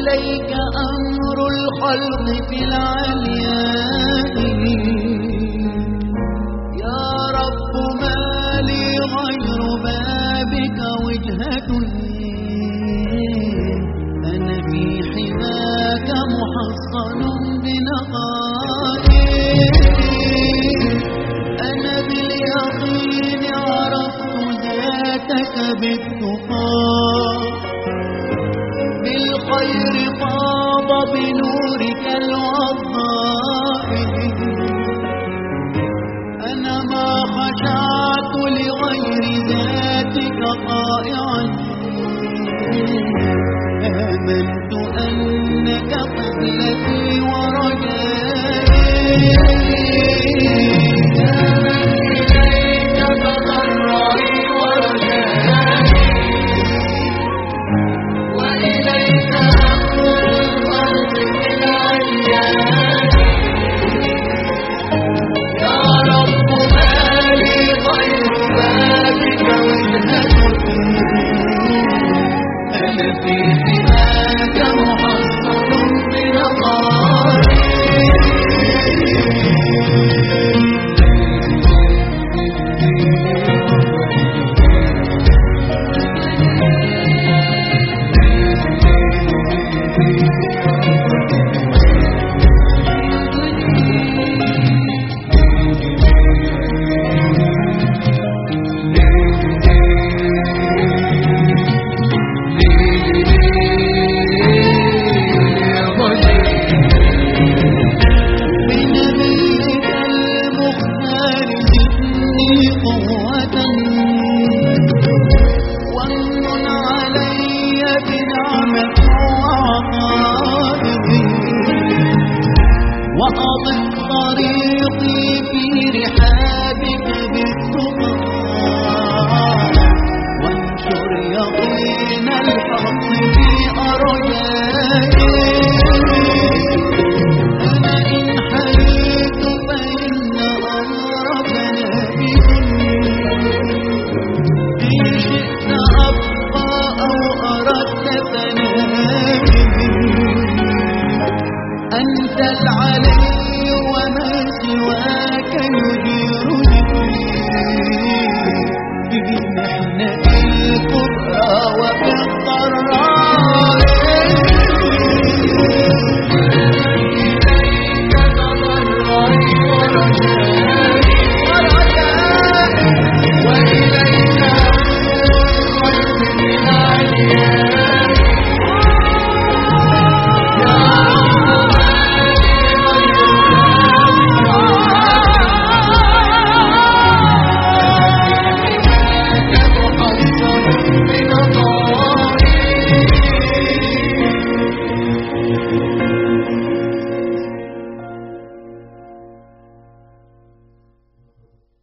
إليك أمر الخلق في العلياء يا رب ما لي غير بابك وجهة أنا في حماك محصن بنقائي أنا باليقين عرفت ذاتك بالتقى بالخير فاض بنورك الوضاء أنا ما خشعت لغير ذاتك طائعا آمنت أنك قبلتي ورجائي إليك تضرعي ورجائي وإليك أمر الخلق في العلياء يا رب ما لي غير بابك وجهة أنا في حماك محصن بنقائي وأضف طريقي في رحابك بالتقى وانشر يقين الحق في أرجائي أنا إن حييت فإن أمرك نافذ إن شئت أبقى أو أردت فنائي أنت